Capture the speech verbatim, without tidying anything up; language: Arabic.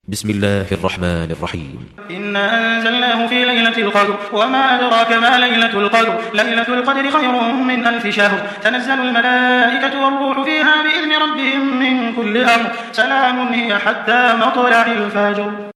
بسم الله الرحمن الرحيم. إنا أنزلناه في ليلة القدر وما أدراك ما ليلة القدر ليلة القدر خير من ألف شهر تنزل الملائكة والروح فيها بإذن ربهم من كل أمر سلام هي حتى مطلع الفجر.